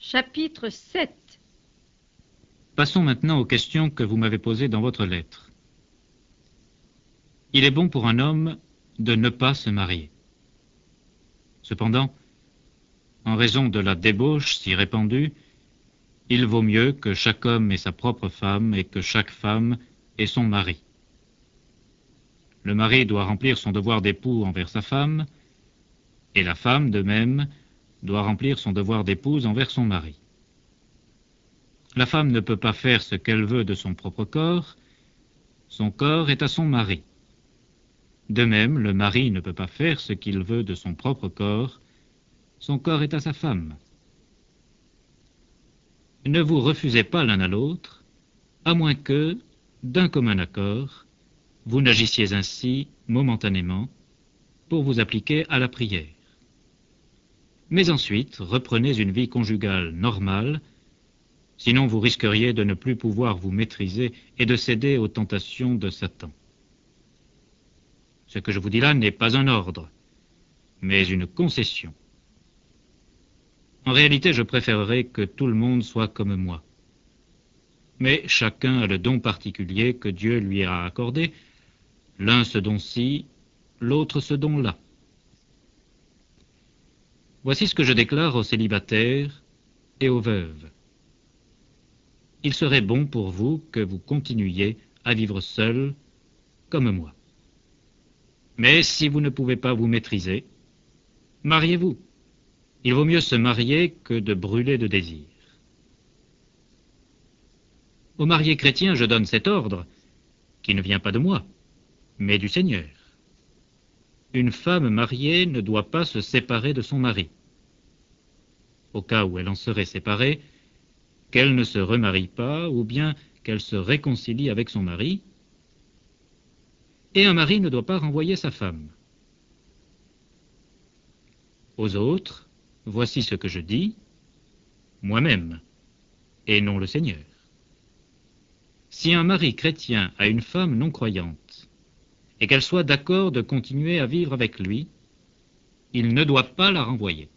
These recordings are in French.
Chapitre 7. Passons maintenant aux questions que vous m'avez posées dans votre lettre. Il est bon pour un homme de ne pas se marier. Cependant, en raison de la débauche si répandue, il vaut mieux que chaque homme ait sa propre femme et que chaque femme ait son mari. Le mari doit remplir son devoir d'époux envers sa femme, et la femme, de même, doit remplir son devoir d'épouse envers son mari. La femme ne peut pas faire ce qu'elle veut de son propre corps, son corps est à son mari. De même, le mari ne peut pas faire ce qu'il veut de son propre corps, son corps est à sa femme. Ne vous refusez pas l'un à l'autre, à moins que, d'un commun accord, vous n'agissiez ainsi momentanément pour vous appliquer à la prière. Mais ensuite, reprenez une vie conjugale normale, sinon vous risqueriez de ne plus pouvoir vous maîtriser et de céder aux tentations de Satan. Ce que je vous dis là n'est pas un ordre, mais une concession. En réalité, je préférerais que tout le monde soit comme moi. Mais chacun a le don particulier que Dieu lui a accordé, l'un ce don-ci, l'autre ce don-là. Voici ce que je déclare aux célibataires et aux veuves. Il serait bon pour vous que vous continuiez à vivre seul comme moi. Mais si vous ne pouvez pas vous maîtriser, mariez-vous. Il vaut mieux se marier que de brûler de désir. Aux mariés chrétiens, je donne cet ordre, qui ne vient pas de moi, mais du Seigneur. Une femme mariée ne doit pas se séparer de son mari. Au cas où elle en serait séparée, qu'elle ne se remarie pas, ou bien qu'elle se réconcilie avec son mari, et un mari ne doit pas renvoyer sa femme. Aux autres, voici ce que je dis, moi-même, et non le Seigneur. Si un mari chrétien a une femme non croyante, et qu'elle soit d'accord de continuer à vivre avec lui, il ne doit pas la renvoyer.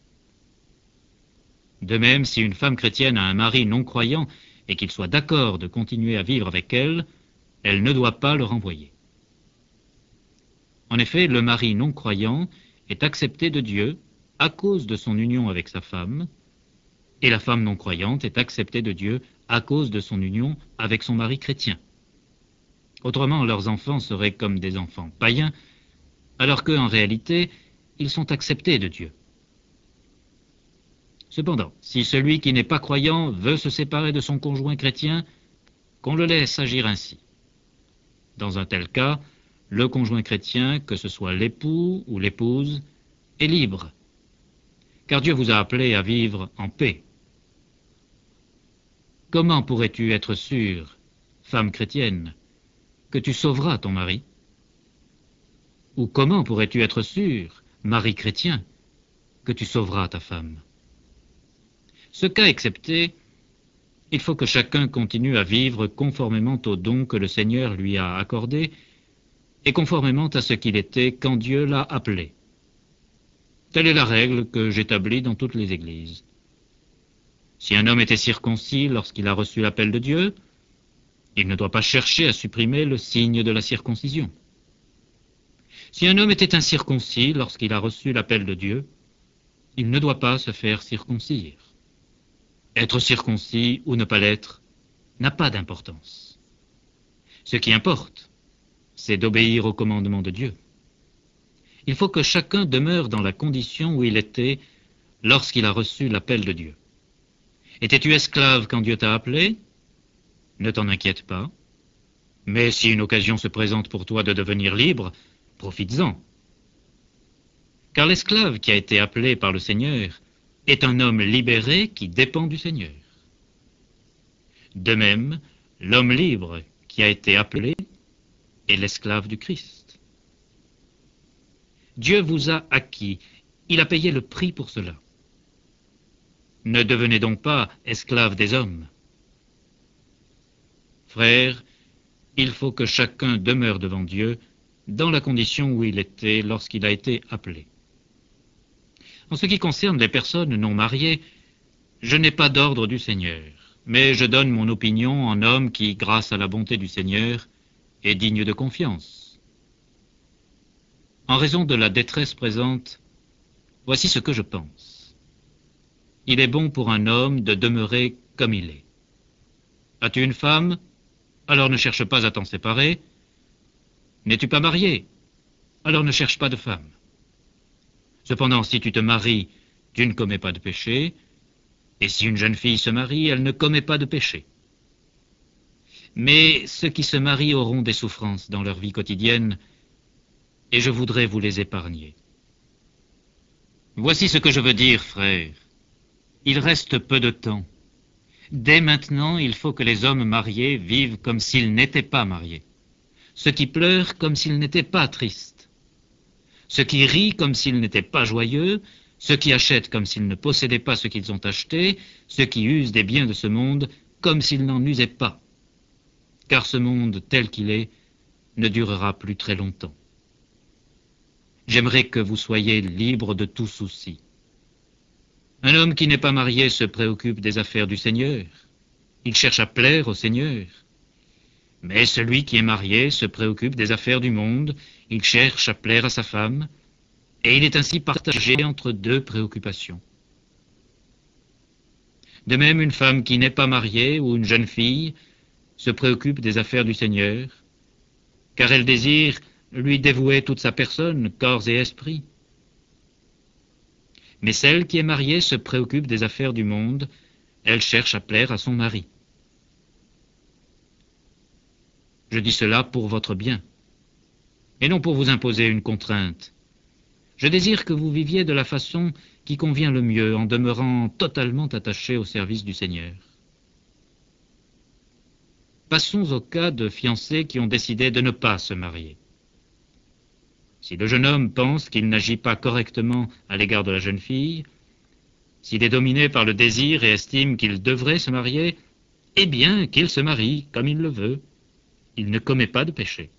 De même, si une femme chrétienne a un mari non croyant, et qu'il soit d'accord de continuer à vivre avec elle, elle ne doit pas le renvoyer. En effet, le mari non croyant est accepté de Dieu à cause de son union avec sa femme, et la femme non croyante est acceptée de Dieu à cause de son union avec son mari chrétien. Autrement, leurs enfants seraient comme des enfants païens, alors qu'en réalité, ils sont acceptés de Dieu. Cependant, si celui qui n'est pas croyant veut se séparer de son conjoint chrétien, qu'on le laisse agir ainsi. Dans un tel cas, le conjoint chrétien, que ce soit l'époux ou l'épouse, est libre, car Dieu vous a appelé à vivre en paix. Comment pourrais-tu être sûr, femme chrétienne, que tu sauveras ton mari? Ou comment pourrais-tu être sûr, mari chrétien, que tu sauveras ta femme? Ce cas excepté, il faut que chacun continue à vivre conformément au don que le Seigneur lui a accordé et conformément à ce qu'il était quand Dieu l'a appelé. Telle est la règle que j'établis dans toutes les églises. Si un homme était circoncis lorsqu'il a reçu l'appel de Dieu, il ne doit pas chercher à supprimer le signe de la circoncision. Si un homme était incirconcis lorsqu'il a reçu l'appel de Dieu, il ne doit pas se faire circoncire. Être circoncis ou ne pas l'être n'a pas d'importance. Ce qui importe, c'est d'obéir au commandement de Dieu. Il faut que chacun demeure dans la condition où il était lorsqu'il a reçu l'appel de Dieu. Étais-tu esclave quand Dieu t'a appelé? Ne t'en inquiète pas. Mais si une occasion se présente pour toi de devenir libre, profites-en. Car l'esclave qui a été appelé par le Seigneur est un homme libéré qui dépend du Seigneur. De même, l'homme libre qui a été appelé est l'esclave du Christ. Dieu vous a acquis, il a payé le prix pour cela. Ne devenez donc pas esclaves des hommes. Frères, il faut que chacun demeure devant Dieu dans la condition où il était lorsqu'il a été appelé. En ce qui concerne les personnes non mariées, Je n'ai pas d'ordre du Seigneur, mais je donne mon opinion en homme qui, grâce à la bonté du Seigneur, est digne de confiance. En raison de la détresse présente, voici ce que je pense. Il est bon pour un homme de demeurer comme il est. As-tu une femme? Alors ne cherche pas à t'en séparer. N'es-tu pas marié? Alors ne cherche pas de femme. Cependant, si tu te maries, tu ne commets pas de péché, et si une jeune fille se marie, elle ne commet pas de péché. Mais ceux qui se marient auront des souffrances dans leur vie quotidienne, et je voudrais vous les épargner. Voici ce que je veux dire, frères. Il reste peu de temps. Dès maintenant, il faut que les hommes mariés vivent comme s'ils n'étaient pas mariés. Ceux qui pleurent comme s'ils n'étaient pas tristes. Ceux qui rient comme s'ils n'étaient pas joyeux. Ceux qui achètent comme s'ils ne possédaient pas ce qu'ils ont acheté. Ceux qui usent des biens de ce monde comme s'ils n'en usaient pas. Car ce monde tel qu'il est ne durera plus très longtemps. J'aimerais que vous soyez libres de tout souci. Un homme qui n'est pas marié se préoccupe des affaires du Seigneur. Il cherche à plaire au Seigneur. Mais celui qui est marié se préoccupe des affaires du monde. Il cherche à plaire à sa femme. Et il est ainsi partagé entre deux préoccupations. De même, une femme qui n'est pas mariée ou une jeune fille se préoccupe des affaires du Seigneur, car elle désire lui dévouer toute sa personne, corps et esprit. Mais celle qui est mariée se préoccupe des affaires du monde, elle cherche à plaire à son mari. Je dis cela pour votre bien, et non pour vous imposer une contrainte. Je désire que vous viviez de la façon qui convient le mieux, en demeurant totalement attaché au service du Seigneur. Passons au cas de fiancés qui ont décidé de ne pas se marier. Si le jeune homme pense qu'il n'agit pas correctement à l'égard de la jeune fille, s'il est dominé par le désir et estime qu'il devrait se marier, eh bien qu'il se marie comme il le veut. Il ne commet pas de péché.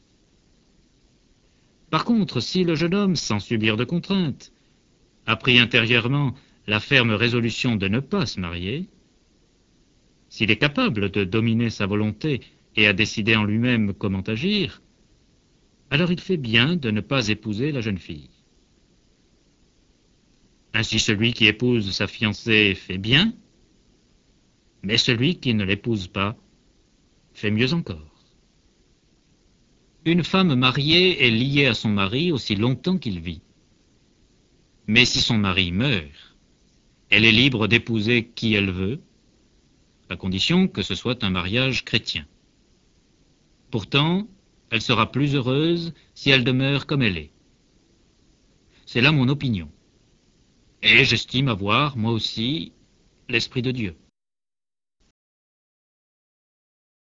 Par contre, si le jeune homme, sans subir de contraintes, a pris intérieurement la ferme résolution de ne pas se marier, s'il est capable de dominer sa volonté et à décider en lui-même comment agir, alors il fait bien de ne pas épouser la jeune fille. Ainsi celui qui épouse sa fiancée fait bien, mais celui qui ne l'épouse pas fait mieux encore. Une femme mariée est liée à son mari aussi longtemps qu'il vit. Mais si son mari meurt, elle est libre d'épouser qui elle veut, à condition que ce soit un mariage chrétien. Pourtant, elle sera plus heureuse si elle demeure comme elle est. C'est là mon opinion. Et j'estime avoir, moi aussi, l'Esprit de Dieu.